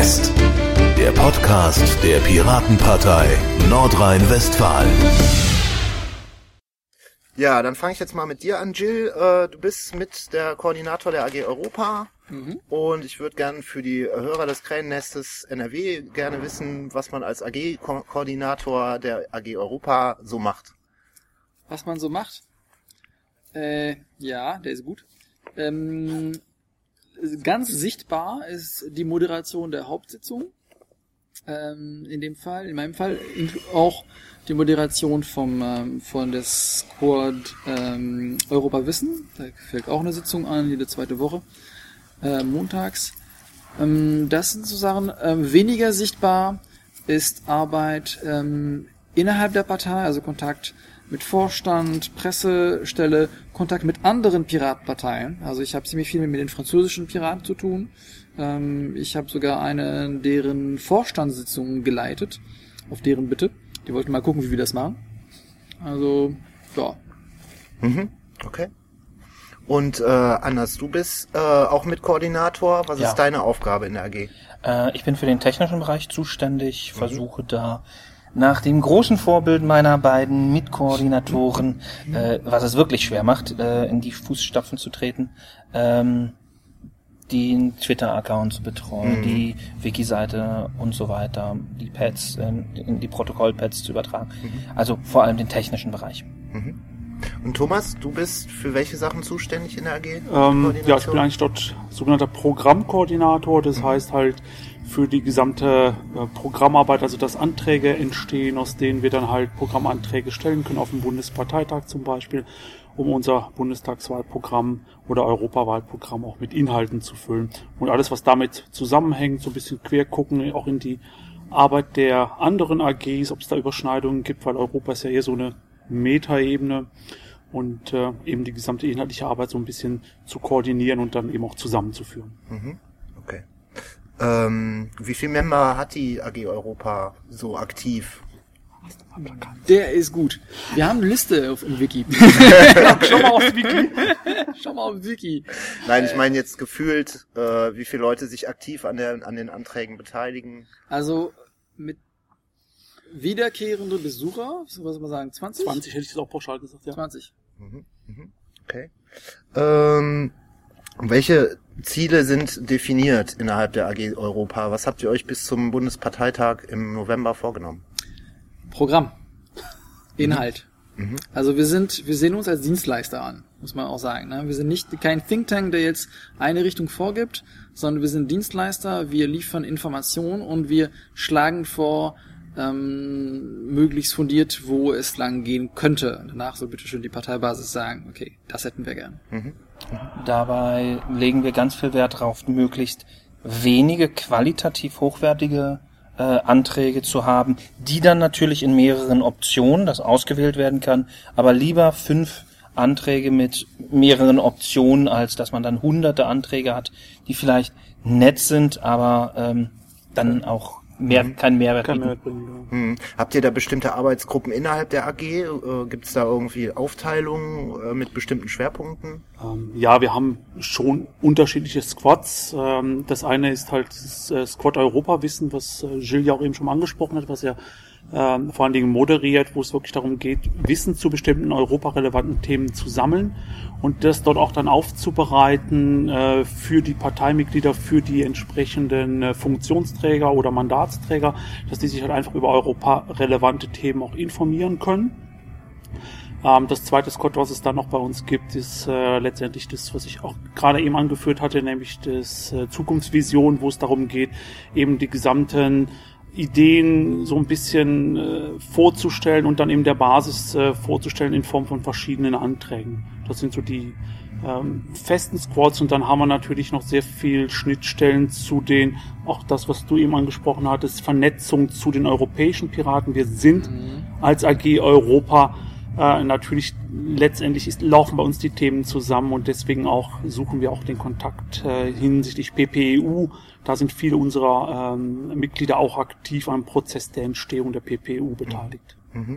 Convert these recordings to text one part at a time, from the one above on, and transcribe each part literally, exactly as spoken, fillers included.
Nest, der Podcast der Piratenpartei Nordrhein-Westfalen. Ja, dann fange ich jetzt mal mit dir an, Jill. Äh, du bist mit der Koordinator der A G Europa mhm. und ich würde gerne für die Hörer des Krähennestes N R W gerne wissen, was man als A G-Koordinator der A G Europa so macht. Was man so macht? Äh, ja, der ist gut. Ähm, ganz sichtbar ist die Moderation der Hauptsitzung. Ähm, in dem Fall, in meinem Fall auch die Moderation vom ähm, von der Squad ähm, Europa Wissen. Da fällt auch eine Sitzung an, jede zweite Woche, äh, montags. Ähm, das sind so Sachen. Ähm, weniger sichtbar ist Arbeit ähm, innerhalb der Partei, also Kontakt mit Vorstand, Pressestelle, Kontakt mit anderen Piratenparteien. Also ich habe ziemlich viel mit den französischen Piraten zu tun. Ähm, ich habe sogar eine deren Vorstandssitzung geleitet, auf deren Bitte. Die wollten mal gucken, wie wir das machen. Also, ja. Mhm, okay. Und äh, Anders, du bist äh, auch Mitkoordinator. Was ja. ist deine Aufgabe in der A G? Äh, ich bin für den technischen Bereich zuständig, mhm. versuche da nach dem großen Vorbild meiner beiden Mitkoordinatoren, äh, was es wirklich schwer macht, äh, in die Fußstapfen zu treten, ähm, den Twitter-Account zu betreuen, mhm. die Wiki-Seite und so weiter, die Pads, äh, die Protokoll-Pads zu übertragen. Mhm. Also vor allem den technischen Bereich. Mhm. Und Thomas, du bist für welche Sachen zuständig in der A G? Ähm, ja, ich bin eigentlich dort sogenannter Programmkoordinator, das mhm. heißt halt für die gesamte äh, Programmarbeit, also dass Anträge entstehen, aus denen wir dann halt Programmanträge stellen können, auf dem Bundesparteitag zum Beispiel, um unser Bundestagswahlprogramm oder Europawahlprogramm auch mit Inhalten zu füllen. Und alles, was damit zusammenhängt, so ein bisschen quer gucken, auch in die Arbeit der anderen A Gs, ob es da Überschneidungen gibt, weil Europa ist ja eher so eine Metaebene und äh, eben die gesamte inhaltliche Arbeit so ein bisschen zu koordinieren und dann eben auch zusammenzuführen. Mhm. Okay. Ähm, wie viele Member hat die A G Europa so aktiv? Der ist gut. Wir haben eine Liste auf dem Wiki. Schau mal aufs Wiki. Schau mal auf dem Wiki. Nein, ich meine jetzt gefühlt, äh, wie viele Leute sich aktiv an der an den Anträgen beteiligen. Also mit wiederkehrende Besucher, was soll man sagen, zwanzig? zwanzig hätte ich das auch pauschal gesagt, ja. zwanzig. Mhm, mhm, okay. Ähm, welche Ziele sind definiert innerhalb der A G Europa? Was habt ihr euch bis zum Bundesparteitag im November vorgenommen? Programm. Inhalt. Mhm. Also wir sind, wir sehen uns als Dienstleister an, muss man auch sagen. Ne? Wir sind nicht kein Think Tank, der jetzt eine Richtung vorgibt, sondern wir sind Dienstleister, wir liefern Informationen und wir schlagen vor, ähm, möglichst fundiert, wo es lang gehen könnte. Danach soll bitte schön die Parteibasis sagen, okay, das hätten wir gern. Mhm. Dabei legen wir ganz viel Wert darauf, möglichst wenige qualitativ hochwertige äh, Anträge zu haben, die dann natürlich in mehreren Optionen, das ausgewählt werden kann, aber lieber fünf Anträge mit mehreren Optionen, als dass man dann hunderte Anträge hat, die vielleicht nett sind, aber ähm, dann auch mehr, mhm. keinen Mehrwert Kein bieten. Mehrwert bringen, ja. Mhm. Habt ihr da bestimmte Arbeitsgruppen innerhalb der A G? Äh, Gibt es da irgendwie Aufteilungen äh, mit bestimmten Schwerpunkten? Ähm, ja, wir haben schon unterschiedliche Squads. Ähm, das eine ist halt das äh, Squad Europa Wissen, was äh, Gilles ja auch eben schon mal angesprochen hat, was ja ähm, vor allen Dingen moderiert, wo es wirklich darum geht, Wissen zu bestimmten europarelevanten Themen zu sammeln und das dort auch dann aufzubereiten äh, für die Parteimitglieder, für die entsprechenden äh, Funktionsträger oder Mandatsträger, dass die sich halt einfach über europarelevante Themen auch informieren können. Ähm, das zweite Squad, was es dann noch bei uns gibt, ist äh, letztendlich das, was ich auch gerade eben angeführt hatte, nämlich das äh, Zukunftsvision, wo es darum geht, eben die gesamten Ideen so ein bisschen äh, vorzustellen und dann eben der Basis äh, vorzustellen in Form von verschiedenen Anträgen. Das sind so die ähm, festen Squads und dann haben wir natürlich noch sehr viel Schnittstellen zu den, auch das, was du eben angesprochen hattest, Vernetzung zu den europäischen Piraten. Wir sind mhm. als A G Europa äh, natürlich, letztendlich ist, laufen bei uns die Themen zusammen und deswegen auch suchen wir auch den Kontakt äh, hinsichtlich P P E U. Da sind viele unserer ähm, Mitglieder auch aktiv am Prozess der Entstehung der P P E U beteiligt. Mhm.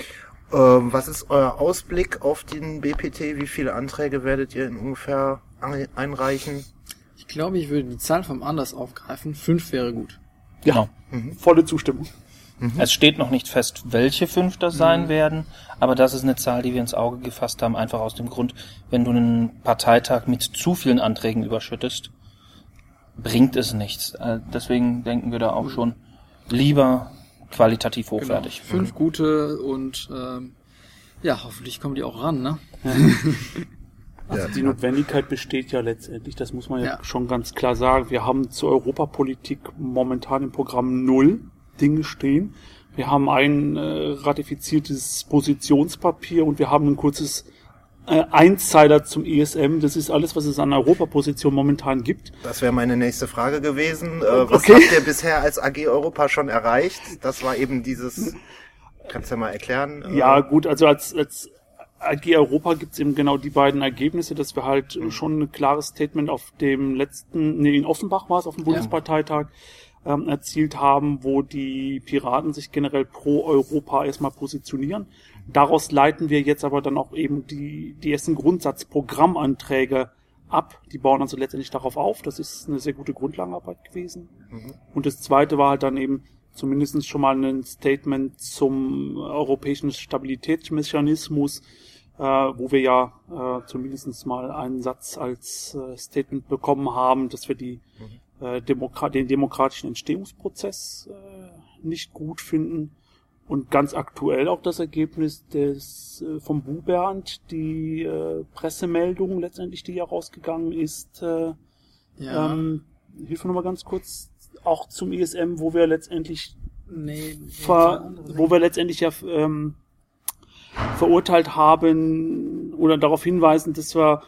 Ähm, was ist euer Ausblick auf den B P T? Wie viele Anträge werdet ihr in ungefähr einreichen? glaube, ich würde die Zahl vom Anders aufgreifen. Fünf wäre gut. Genau. Mhm. Volle Zustimmung. Mhm. Es steht noch nicht fest, welche fünf das sein mhm. werden, aber das ist eine Zahl, die wir ins Auge gefasst haben, einfach aus dem Grund, wenn du einen Parteitag mit zu vielen Anträgen überschüttest, bringt es nichts. Deswegen denken wir da auch schon lieber qualitativ hochwertig. Genau. Fünf mhm. gute und ähm, ja, hoffentlich kommen die auch ran, ne? Also die Notwendigkeit besteht ja letztendlich, das muss man ja, ja schon ganz klar sagen. Wir haben zur Europapolitik momentan im Programm null Dinge stehen. Wir haben ein äh, ratifiziertes Positionspapier und wir haben ein kurzes äh, Einzeiler zum E S M. Das ist alles, was es an Europaposition momentan gibt. Das wäre meine nächste Frage gewesen. Äh, was okay. habt ihr bisher als A G Europa schon erreicht? Das war eben dieses, kannst du ja mal erklären? Ja gut, also als, als A G Europa gibt's eben genau die beiden Ergebnisse, dass wir halt mhm. schon ein klares Statement auf dem letzten, nee, in Offenbach war es, auf dem Bundesparteitag, ähm, erzielt haben, wo die Piraten sich generell pro Europa erstmal positionieren. Daraus leiten wir jetzt aber dann auch eben die, die ersten Grundsatzprogrammanträge ab. Die bauen also letztendlich darauf auf. Das ist eine sehr gute Grundlagenarbeit gewesen. Mhm. Und das zweite war halt dann eben zumindest schon mal ein Statement zum europäischen Stabilitätsmechanismus, äh, wo wir ja äh, zumindest mal einen Satz als äh, Statement bekommen haben, dass wir die, mhm. äh, Demokra- den demokratischen Entstehungsprozess äh, nicht gut finden. Und ganz aktuell auch das Ergebnis des äh, vom Bubernd, die äh, Pressemeldung letztendlich, die ja rausgegangen ist. Äh, ja. ähm, hilf mir nochmal ganz kurz. Auch zum E S M, wo wir letztendlich nee, ver, wo wir letztendlich ja ähm, verurteilt haben oder darauf hinweisen, dass wir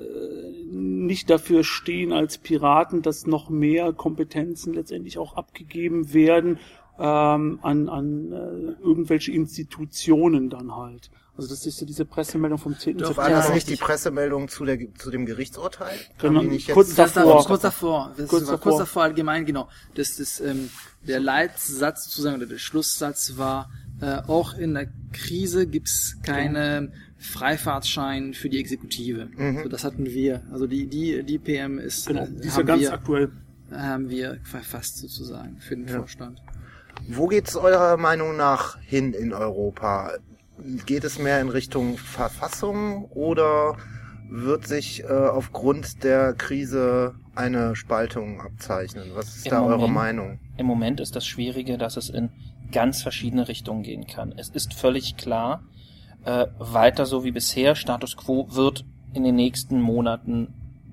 äh, nicht dafür stehen als Piraten, dass noch mehr Kompetenzen letztendlich auch abgegeben werden ähm, an, an äh, irgendwelche Institutionen dann halt. Also das ist so diese Pressemeldung vom zehnten September. War das nicht die Pressemeldung zu der zu dem Gerichtsurteil? Genau, kurz davor. Kurz davor. Das kurz, davor. kurz davor allgemein, genau. Das, das, ähm, der Leitsatz sozusagen, oder der Schlusssatz war, äh, auch in der Krise gibt's keine Freifahrtschein für die Exekutive. Mhm. So, das hatten wir. Also die die die P M ist, genau, die ist ja ganz wir, aktuell. Haben wir verfasst sozusagen für den ja. Vorstand. Wo geht's eurer Meinung nach hin in Europa? Geht es mehr in Richtung Verfassung oder wird sich äh, aufgrund der Krise eine Spaltung abzeichnen? Was ist Im da Moment, eure Meinung? Im Moment ist das Schwierige, dass es in ganz verschiedene Richtungen gehen kann. Es ist völlig klar, äh, weiter so wie bisher, Status quo wird in den nächsten Monaten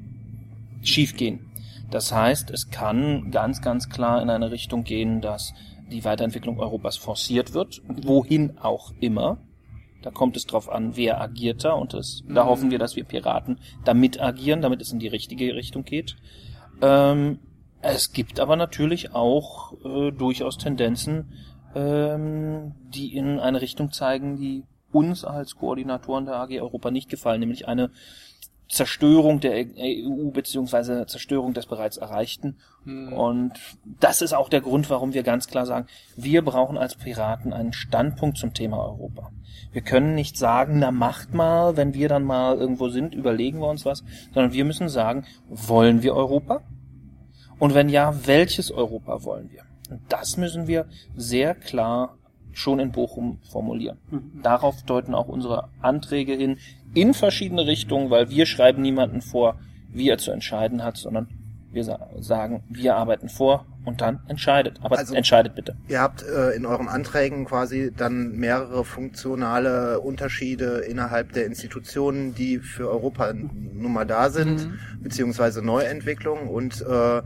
schiefgehen. Das heißt, es kann ganz, ganz klar in eine Richtung gehen, dass die Weiterentwicklung Europas forciert wird, wohin auch immer. Da kommt es drauf an, wer agiert da, und das, mhm. da hoffen wir, dass wir Piraten damit agieren, damit es in die richtige Richtung geht. Ähm, es gibt aber natürlich auch äh, durchaus Tendenzen, ähm, die in eine Richtung zeigen, die uns als Koordinatoren der A G Europa nicht gefallen, nämlich eine Zerstörung der E U beziehungsweise Zerstörung des bereits Erreichten. Hm. Und das ist auch der Grund, warum wir ganz klar sagen, wir brauchen als Piraten einen Standpunkt zum Thema Europa. Wir können nicht sagen, na macht mal, wenn wir dann mal irgendwo sind, überlegen wir uns was, sondern wir müssen sagen, wollen wir Europa? Und wenn ja, welches Europa wollen wir? Und das müssen wir sehr klar schon in Bochum formulieren. Mhm. Darauf deuten auch unsere Anträge hin, in verschiedene Richtungen, weil wir schreiben niemanden vor, wie er zu entscheiden hat, sondern wir sagen, wir arbeiten vor und dann entscheidet. Aber also, entscheidet bitte. Ihr habt äh, in euren Anträgen quasi dann mehrere funktionale Unterschiede innerhalb der Institutionen, die für Europa nun mal da sind, mhm. beziehungsweise Neuentwicklungen. Und äh,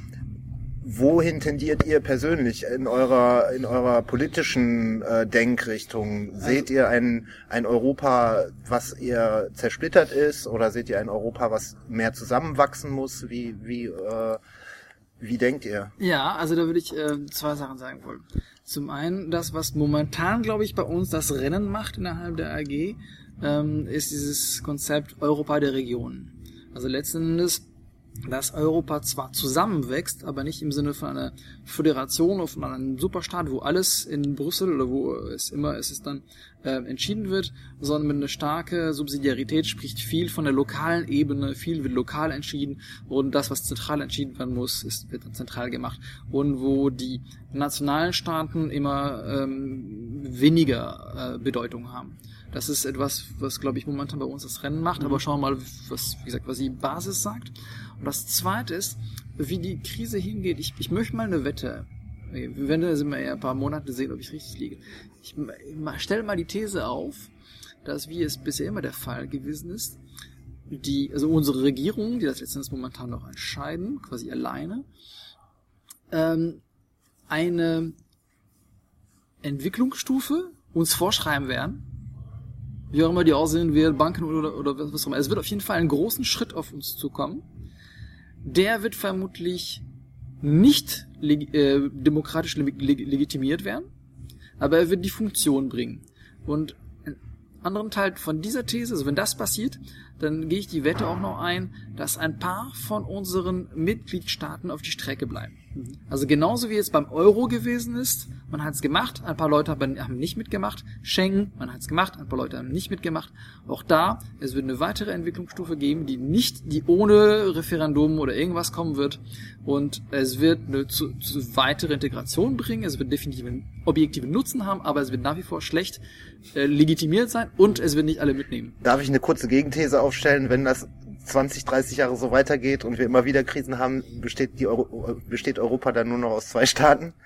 wohin tendiert ihr persönlich in eurer in eurer politischen äh, Denkrichtung? Also, seht ihr ein ein Europa, was eher zersplittert ist, oder seht ihr ein Europa, was mehr zusammenwachsen muss? Wie wie äh, wie denkt ihr? Ja, also da würde ich äh, zwei Sachen sagen wollen. Zum einen, das, was momentan, glaube ich, bei uns das Rennen macht innerhalb der A G, ähm, ist dieses Konzept Europa der Regionen. Also letzten Endes dass Europa zwar zusammenwächst, aber nicht im Sinne von einer Föderation oder von einem Superstaat, wo alles in Brüssel oder wo es immer es ist dann äh, entschieden wird, sondern mit einer starken Subsidiarität, spricht viel von der lokalen Ebene, viel wird lokal entschieden und das, was zentral entschieden werden muss, ist, wird dann zentral gemacht und wo die nationalen Staaten immer ähm, weniger äh, Bedeutung haben. Das ist etwas, was, glaube ich, momentan bei uns das Rennen macht, aber schauen wir mal, was, wie gesagt, was die Basis sagt. Und das Zweite ist, wie die Krise hingeht. Ich, ich möchte mal eine Wette. Wir werden das immer eher ein paar Monate sehen, ob ich richtig liege. Ich stelle mal die These auf, dass, wie es bisher immer der Fall gewesen ist, die, also unsere Regierungen, die das letztendlich momentan noch entscheiden, quasi alleine, ähm, eine Entwicklungsstufe uns vorschreiben werden, wie auch immer die aussehen wird, Banken oder, oder was auch immer. Es wird auf jeden Fall einen großen Schritt auf uns zukommen. Der wird vermutlich nicht leg- äh, demokratisch leg- leg- legitimiert werden, aber er wird die Funktion bringen. Und einen anderen Teil von dieser These, also wenn das passiert, dann gehe ich die Wette auch noch ein, dass ein paar von unseren Mitgliedstaaten auf die Strecke bleiben. Also genauso wie es beim Euro gewesen ist, man hat es gemacht, ein paar Leute haben nicht mitgemacht. Schengen, man hat es gemacht, ein paar Leute haben nicht mitgemacht. Auch da, es wird eine weitere Entwicklungsstufe geben, die nicht, die ohne Referendum oder irgendwas kommen wird. Und es wird eine zu, zu weitere Integration bringen. Es wird definitiv einen objektiven Nutzen haben, aber es wird nach wie vor schlecht äh, legitimiert sein und es wird nicht alle mitnehmen. Darf ich eine kurze Gegenthese aufstellen? Wenn das zwanzig, dreißig Jahre so weitergeht und wir immer wieder Krisen haben, besteht die Euro, besteht Europa dann nur noch aus zwei Staaten?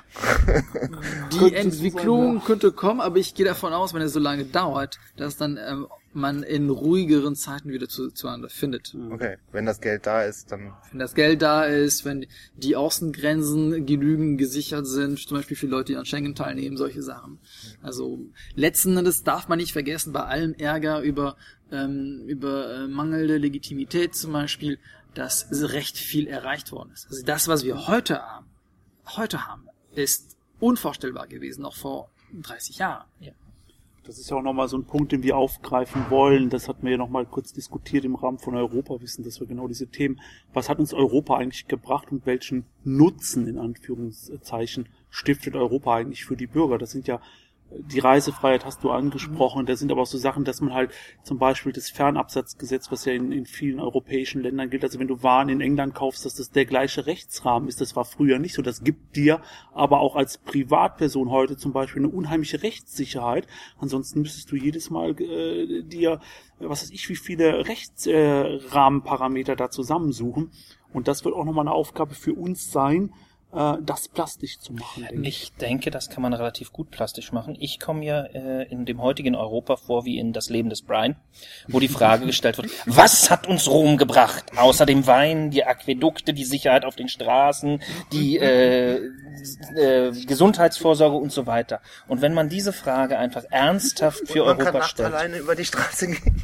Die Entwicklung könnte kommen, aber ich gehe davon aus, wenn es so lange dauert, dass dann ähm, man in ruhigeren Zeiten wieder zu, zueinander findet. Okay, wenn das Geld da ist, dann... Wenn das Geld da ist, wenn die Außengrenzen genügend gesichert sind, zum Beispiel für Leute, die an Schengen teilnehmen, solche Sachen. Also letzten Endes darf man nicht vergessen, bei allem Ärger über, ähm, über äh, mangelnde Legitimität zum Beispiel, dass recht viel erreicht worden ist. Also das, was wir heute haben, heute haben, ist unvorstellbar gewesen, noch vor dreißig Jahren. Ja. Das ist ja auch nochmal so ein Punkt, den wir aufgreifen wollen. Das hatten wir ja nochmal kurz diskutiert im Rahmen von Europawissen, dass wir genau diese Themen, was hat uns Europa eigentlich gebracht und welchen Nutzen, in Anführungszeichen, stiftet Europa eigentlich für die Bürger? Das sind ja, die Reisefreiheit hast du angesprochen, da sind aber auch so Sachen, dass man halt zum Beispiel das Fernabsatzgesetz, was ja in, in vielen europäischen Ländern gilt, also wenn du Waren in England kaufst, dass das der gleiche Rechtsrahmen ist, das war früher nicht so, das gibt dir aber auch als Privatperson heute zum Beispiel eine unheimliche Rechtssicherheit, ansonsten müsstest du jedes Mal äh, dir, was weiß ich, wie viele Rechtsrahmenparameter äh, da zusammensuchen und das wird auch nochmal eine Aufgabe für uns sein, das plastisch zu machen. Denke ich. ich denke, das kann man relativ gut plastisch machen. Ich komme mir äh, in dem heutigen Europa vor wie in Das Leben des Brian, wo die Frage gestellt wird, was hat uns Rom gebracht? Außer dem Wein, die Aquädukte, die Sicherheit auf den Straßen, die äh, äh, Gesundheitsvorsorge und so weiter. Und wenn man diese Frage einfach ernsthaft für und man Europa kann nachts stellt, alleine über die Straße gehen.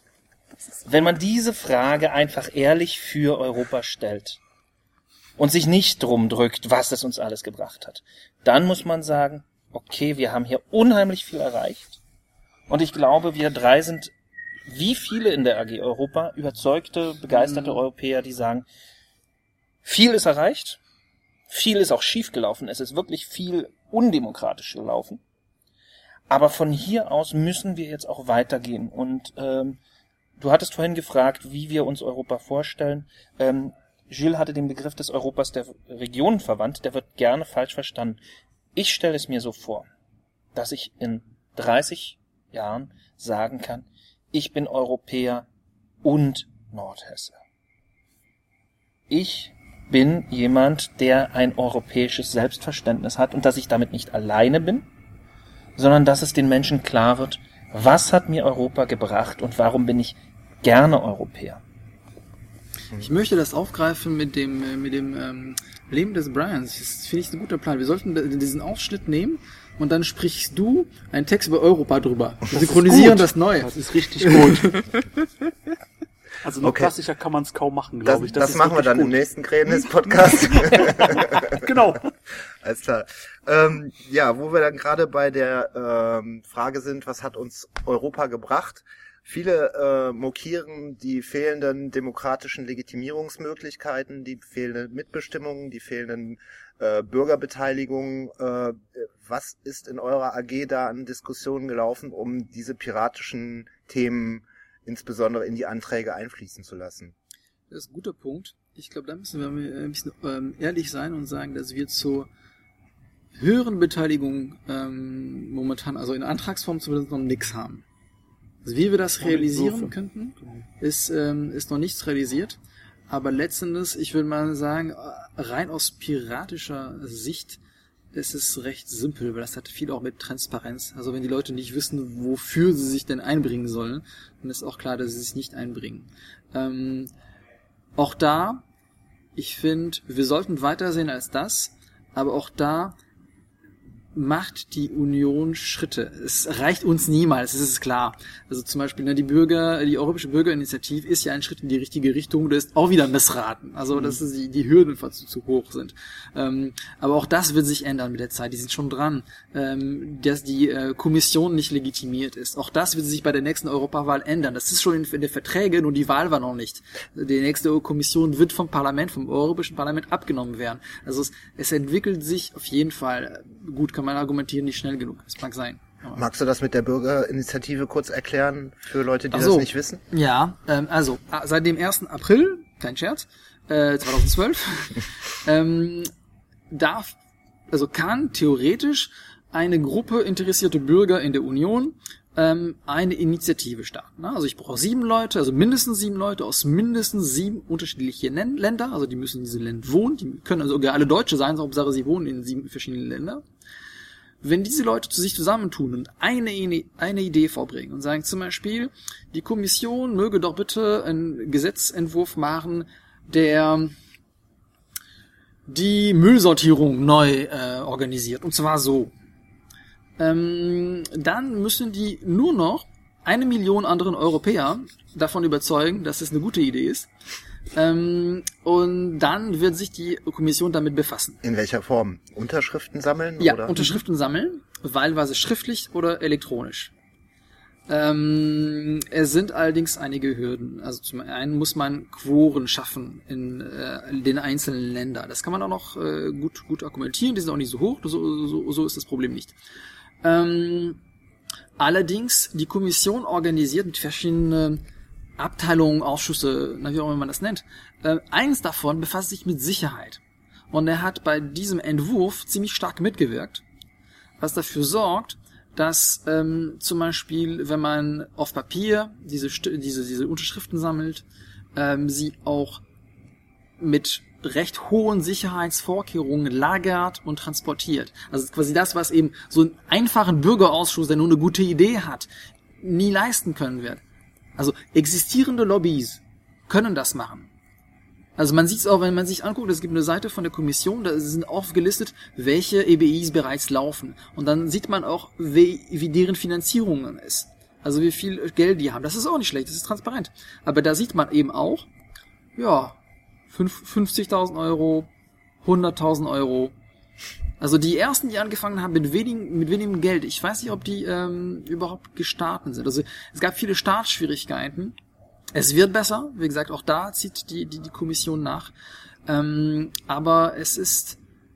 wenn man diese Frage einfach ehrlich für Europa stellt, und sich nicht drum drückt, was es uns alles gebracht hat, dann muss man sagen, okay, wir haben hier unheimlich viel erreicht. Und ich glaube, wir drei sind, wie viele in der A G Europa, überzeugte, begeisterte mhm. Europäer, die sagen, viel ist erreicht, viel ist auch schief gelaufen, es ist wirklich viel undemokratisch gelaufen. Aber von hier aus müssen wir jetzt auch weitergehen. Und ähm, du hattest vorhin gefragt, wie wir uns Europa vorstellen. Ähm, Gilles hatte den Begriff des Europas der Regionen verwandt, der wird gerne falsch verstanden. Ich stelle es mir so vor, dass ich in dreißig Jahren sagen kann, ich bin Europäer und Nordhesse. Ich bin jemand, der ein europäisches Selbstverständnis hat und dass ich damit nicht alleine bin, sondern dass es den Menschen klar wird, was hat mir Europa gebracht und warum bin ich gerne Europäer. Ich möchte das aufgreifen mit dem mit dem ähm, Leben des Brians. Das finde ich ein guter Plan. Wir sollten diesen Ausschnitt nehmen und dann sprichst du einen Text über Europa drüber. Wir synchronisieren das Neue. Das ist richtig gut. Also noch Okay. klassischer kann man es kaum machen, Das, glaube ich. das, ist machen wir wirklich dann gut. im nächsten Krähenes-Podcast. Genau. Alles klar. Ähm, ja, wo wir dann gerade bei der ähm, Frage sind, was hat uns Europa gebracht? Viele äh, mokieren die fehlenden demokratischen Legitimierungsmöglichkeiten, die fehlende Mitbestimmung, die fehlenden äh, Bürgerbeteiligungen. Äh, was ist in eurer A G da an Diskussionen gelaufen, um diese piratischen Themen insbesondere in die Anträge einfließen zu lassen? Das ist ein guter Punkt. Ich glaube, da müssen wir ein bisschen ähm, ehrlich sein und sagen, dass wir zur höheren Beteiligung ähm, momentan, also in Antragsform zumindest noch nichts haben. Also wie wir das realisieren könnten, ist, ähm, ist noch nichts realisiert. Aber letztendlich, ich würde mal sagen, rein aus piratischer Sicht ist es recht simpel, weil das hat viel auch mit Transparenz. Also wenn die Leute nicht wissen, wofür sie sich denn einbringen sollen, dann ist auch klar, dass sie sich nicht einbringen. Ähm, auch da, ich finde, wir sollten weiter sehen als das, aber auch da macht die Union Schritte. Es reicht uns niemals, das ist klar. Also zum Beispiel ne, die Bürger, die Europäische Bürgerinitiative ist ja ein Schritt in die richtige Richtung, das ist auch wieder missraten. Also dass die, die Hürden zu, zu hoch sind. Ähm, aber auch das wird sich ändern mit der Zeit. Die sind schon dran, ähm, dass die äh, Kommission nicht legitimiert ist. Auch das wird sich bei der nächsten Europawahl ändern. Das ist schon in, in den Verträgen, nur die Wahl war noch nicht. Die nächste Kommission wird vom Parlament, vom Europäischen Parlament abgenommen werden. Also es, es entwickelt sich auf jeden Fall gut. Kann man argumentieren, nicht schnell genug. Das mag sein. Aber Magst du das mit der Bürgerinitiative kurz erklären für Leute, die so, das nicht wissen? Ja, ähm, also seit dem ersten April, kein Scherz, äh, zweitausendzwölf, ähm, darf, also kann theoretisch eine Gruppe interessierte Bürger in der Union ähm, eine Initiative starten. Also ich brauche sieben Leute, also mindestens sieben Leute aus mindestens sieben unterschiedlichen Ländern, also die müssen in diesen Ländern wohnen, die können also sogar alle Deutsche sein, Hauptsache sie wohnen in sieben verschiedenen Ländern. Wenn diese Leute zu sich zusammentun und eine, eine Idee vorbringen und sagen zum Beispiel, die Kommission möge doch bitte einen Gesetzentwurf machen, der die Müllsortierung neu äh, organisiert, und zwar so. Ähm, dann müssen die nur noch eine Million anderen Europäer davon überzeugen, dass es eine gute Idee ist. Ähm, und dann wird sich die Kommission damit befassen. In welcher Form? Unterschriften sammeln? Ja, oder? Unterschriften sammeln, wahlweise schriftlich oder elektronisch. Ähm, es sind allerdings einige Hürden. Also zum einen muss man Quoren schaffen in äh, den einzelnen Ländern. Das kann man auch noch äh, gut gut argumentieren, die sind auch nicht so hoch, so, so, so ist das Problem nicht. Ähm, allerdings, die Kommission organisiert mit verschiedenen Abteilungen, Ausschüsse, na, wie auch immer man das nennt. Äh, eins davon befasst sich mit Sicherheit. Und er hat bei diesem Entwurf ziemlich stark mitgewirkt, was dafür sorgt, dass ähm, zum Beispiel, wenn man auf Papier diese diese diese Unterschriften sammelt, ähm, sie auch mit recht hohen Sicherheitsvorkehrungen lagert und transportiert. Also quasi das, was eben so einen einfachen Bürgerausschuss, der nur eine gute Idee hat, nie leisten können wird. Also existierende Lobbys können das machen. Also man sieht es auch, wenn man sich anguckt, es gibt eine Seite von der Kommission, da sind aufgelistet, welche E B Is bereits laufen. Und dann sieht man auch, wie, wie deren Finanzierung ist. Also wie viel Geld die haben. Das ist auch nicht schlecht, das ist transparent. Aber da sieht man eben auch, ja, fünfzigtausend Euro, hunderttausend Euro. Also die ersten, die angefangen haben mit wenig, mit wenigem Geld, ich weiß nicht, ob die ähm, überhaupt gestartet sind. Also es gab viele Startschwierigkeiten. Es wird besser, wie gesagt, auch da zieht die die, die Kommission nach. Ähm, aber es ist,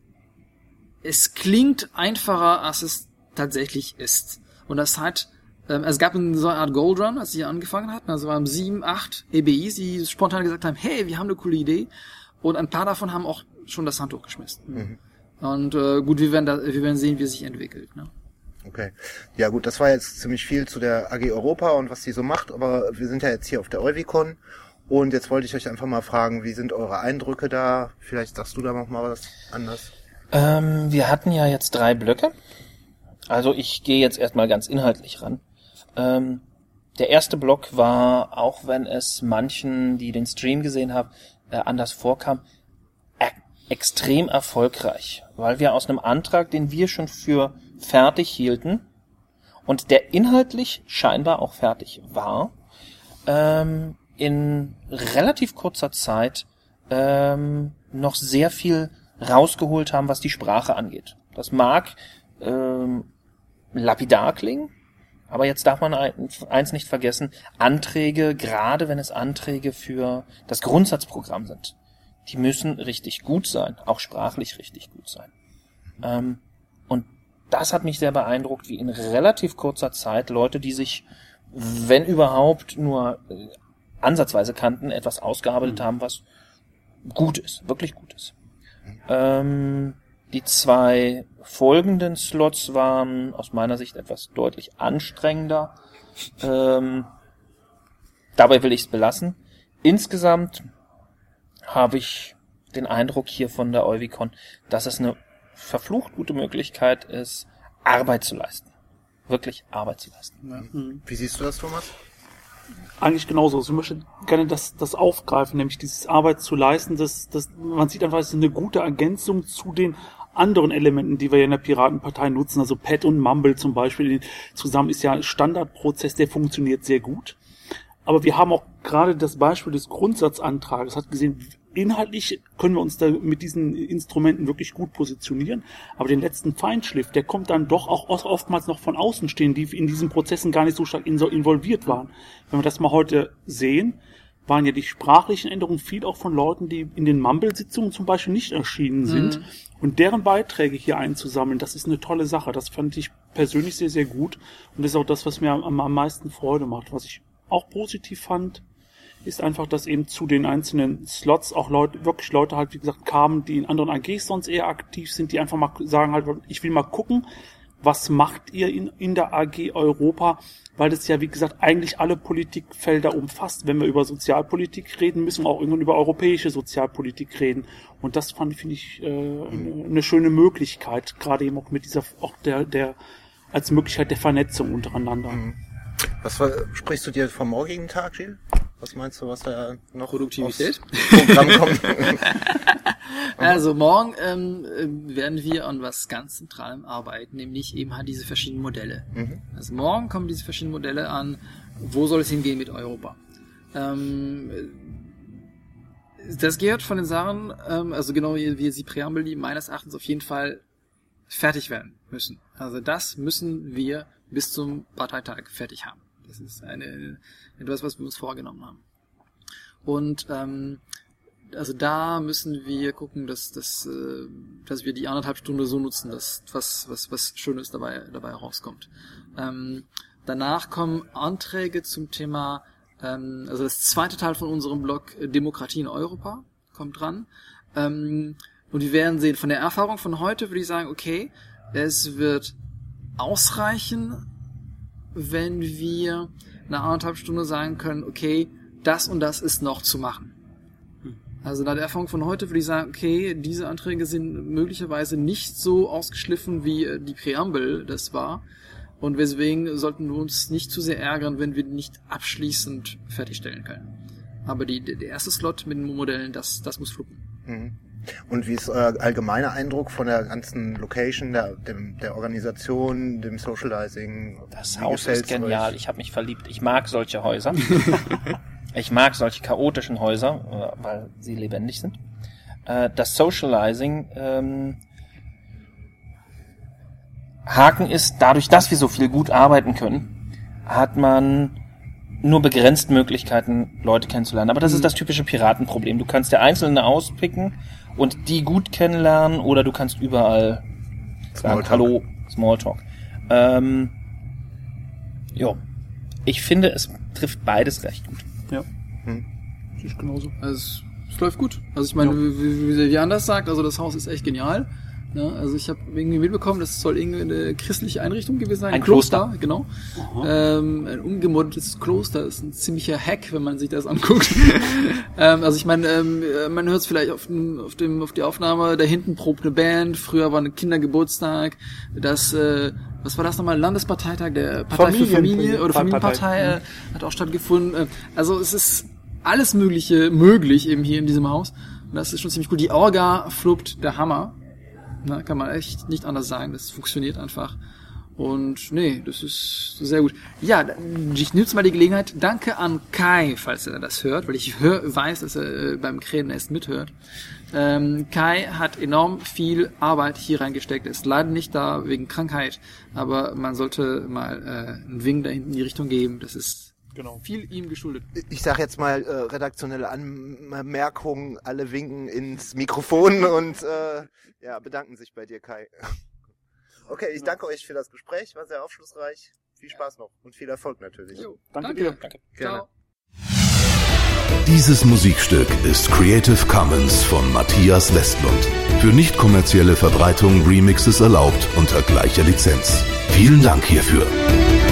es klingt einfacher, als es tatsächlich ist. Und das hat, ähm, es gab so eine Art Goldrun, als sie angefangen hatten. Also waren sieben, acht E B Is, die spontan gesagt haben, hey, wir haben eine coole Idee. Und ein paar davon haben auch schon das Handtuch geschmissen. Mhm. Und äh, gut, wir werden da, wir werden sehen, wie es sich entwickelt. Ne? Okay. Ja gut, das war jetzt ziemlich viel zu der A G Europa und was die so macht, aber wir sind ja jetzt hier auf der Euwicon und jetzt wollte ich euch einfach mal fragen, wie sind eure Eindrücke da? Vielleicht sagst du da noch mal was anderes. Ähm, wir hatten ja jetzt drei Blöcke. Also ich gehe jetzt erstmal ganz inhaltlich ran. Ähm, der erste Block war, auch wenn es manchen, die den Stream gesehen haben, äh, anders vorkam, äh, extrem erfolgreich, weil wir aus einem Antrag, den wir schon für fertig hielten und der inhaltlich scheinbar auch fertig war, ähm, in relativ kurzer Zeit ähm, noch sehr viel rausgeholt haben, was die Sprache angeht. Das mag ähm, lapidar klingen, Aber jetzt darf man ein, eins nicht vergessen, Anträge, gerade wenn es Anträge für das Grundsatzprogramm sind, die müssen richtig gut sein, auch sprachlich richtig gut sein. Ähm, und das hat mich sehr beeindruckt, wie in relativ kurzer Zeit Leute, die sich, wenn überhaupt, nur äh, ansatzweise kannten, etwas ausgearbeitet mhm. haben, was gut ist, wirklich gut ist. Ähm, die zwei folgenden Slots waren aus meiner Sicht etwas deutlich anstrengender. Ähm, dabei will ich es belassen. Insgesamt habe ich den Eindruck hier von der Euvicon, dass es eine verflucht gute Möglichkeit ist, Arbeit zu leisten. Wirklich Arbeit zu leisten. Ja. Wie siehst du das, Thomas? Eigentlich genauso. Also ich möchte gerne das, das aufgreifen, nämlich dieses Arbeit zu leisten. Das, das, man sieht einfach, es ist eine gute Ergänzung zu den anderen Elementen, die wir ja in der Piratenpartei nutzen. Also Pad und Mumble zum Beispiel zusammen ist ja ein Standardprozess, der funktioniert sehr gut. Aber wir haben auch gerade das Beispiel des Grundsatzantrages, hat gesehen, inhaltlich können wir uns da mit diesen Instrumenten wirklich gut positionieren, aber den letzten Feinschliff, der kommt dann doch auch oftmals noch von außen stehen, die in diesen Prozessen gar nicht so stark involviert waren. Wenn wir das mal heute sehen, waren ja die sprachlichen Änderungen viel auch von Leuten, die in den Mumble-Sitzungen zum Beispiel nicht erschienen sind, mhm. und deren Beiträge hier einzusammeln, das ist eine tolle Sache. Das fand ich persönlich sehr, sehr gut und das ist auch das, was mir am, am meisten Freude macht. Was ich auch positiv fand, ist einfach, dass eben zu den einzelnen Slots auch Leute, wirklich Leute halt, wie gesagt, kamen, die in anderen A Gs sonst eher aktiv sind, die einfach mal sagen halt, ich will mal gucken, was macht ihr in, in der A G Europa, weil das ja, wie gesagt, eigentlich alle Politikfelder umfasst. Wenn wir über Sozialpolitik reden, müssen wir auch irgendwann über europäische Sozialpolitik reden. Und das fand, finde ich, äh, eine, eine schöne Möglichkeit, gerade eben auch mit dieser, auch der, der, als Möglichkeit der Vernetzung untereinander. Was war, sprichst du dir vom morgigen Tag, Gilles? Was meinst du, was da noch Produktivität Programm kommt? Also morgen ähm, werden wir an was ganz Zentralem arbeiten, nämlich eben halt diese verschiedenen Modelle. Mhm. Also morgen kommen diese verschiedenen Modelle an, wo soll es hingehen mit Europa? Ähm, das gehört von den Sachen, ähm, also genau wie, wie die Präambel, die meines Erachtens auf jeden Fall fertig werden müssen. Also das müssen wir bis zum Parteitag fertig haben. Das ist eine, etwas, was wir uns vorgenommen haben. Und ähm, also da müssen wir gucken, dass, dass, äh, dass wir die anderthalb Stunden so nutzen, dass was, was, was Schönes dabei, dabei rauskommt. Ähm, danach kommen Anträge zum Thema, ähm, also das zweite Teil von unserem Blog Demokratie in Europa kommt dran. Ähm, und wir werden sehen, von der Erfahrung von heute würde ich sagen, okay, es wird ausreichen, wenn wir nach anderthalb Stunden sagen können, okay, das und das ist noch zu machen. Also nach der Erfahrung von heute würde ich sagen, okay, diese Anträge sind möglicherweise nicht so ausgeschliffen, wie die Präambel das war. Und deswegen sollten wir uns nicht zu sehr ärgern, wenn wir die nicht abschließend fertigstellen können. Aber die, der erste Slot mit den Modellen, das, das muss fluppen. Mhm. Und wie ist euer allgemeiner Eindruck von der ganzen Location, der, dem, der Organisation, dem Socializing? Das Haus ist genial. Euch? Ich habe mich verliebt. Ich mag solche Häuser. Ich mag solche chaotischen Häuser, weil sie lebendig sind. Das Socializing, ähm, Haken ist, dadurch, dass wir so viel gut arbeiten können, hat man nur begrenzt Möglichkeiten, Leute kennenzulernen. Aber das mhm. ist das typische Piratenproblem. Du kannst dir Einzelne auspicken und die gut kennenlernen oder du kannst überall sagen, Smalltalk. Hallo, Smalltalk. Ähm, jo. Ich finde, es trifft beides recht gut. Ja. Hm. Das ist genauso. Also es, es läuft gut. Also ich meine, ja. wie, wie, wie Anders sagt, also das Haus ist echt genial. Ja, also ich habe irgendwie mitbekommen, das soll irgendwie eine christliche Einrichtung gewesen sein. Ein Kloster, Kloster genau. Ähm, ein umgemoddeltes Kloster ist ein ziemlicher Hack, wenn man sich das anguckt. ähm, also ich meine, ähm, man hört es vielleicht auf dem, auf dem, auf die Aufnahme, da hinten probt eine Band, früher war ein Kindergeburtstag, das, äh, was war das nochmal, Landesparteitag der Partei Familien, für Familie oder Familienpartei äh, hat auch stattgefunden. Also es ist alles Mögliche möglich eben hier in diesem Haus. Und das ist schon ziemlich cool. Die Orga fluppt der Hammer. Na, kann man echt nicht anders sagen. Das funktioniert einfach. Und nee, das ist sehr gut. Ja, ich nutze mal die Gelegenheit. Danke an Kai, falls er das hört, weil ich hör, weiß, dass er beim Krähennest mithört. Ähm, Kai hat enorm viel Arbeit hier reingesteckt, ist leider nicht da wegen Krankheit, aber man sollte mal äh, einen Wink da hinten in die Richtung geben. Das ist genau viel ihm geschuldet. Ich sag jetzt mal äh, redaktionelle Anmerkungen, alle winken ins Mikrofon und äh, ja, bedanken sich bei dir, Kai. Okay, ich danke euch für das Gespräch, war sehr aufschlussreich. Viel Spaß noch und viel Erfolg natürlich. Jo, Danke, danke dir. Danke. Gerne. Ciao. Dieses Musikstück ist Creative Commons von Matthias Westlund. Für nicht kommerzielle Verbreitung Remixes erlaubt unter gleicher Lizenz. Vielen Dank hierfür.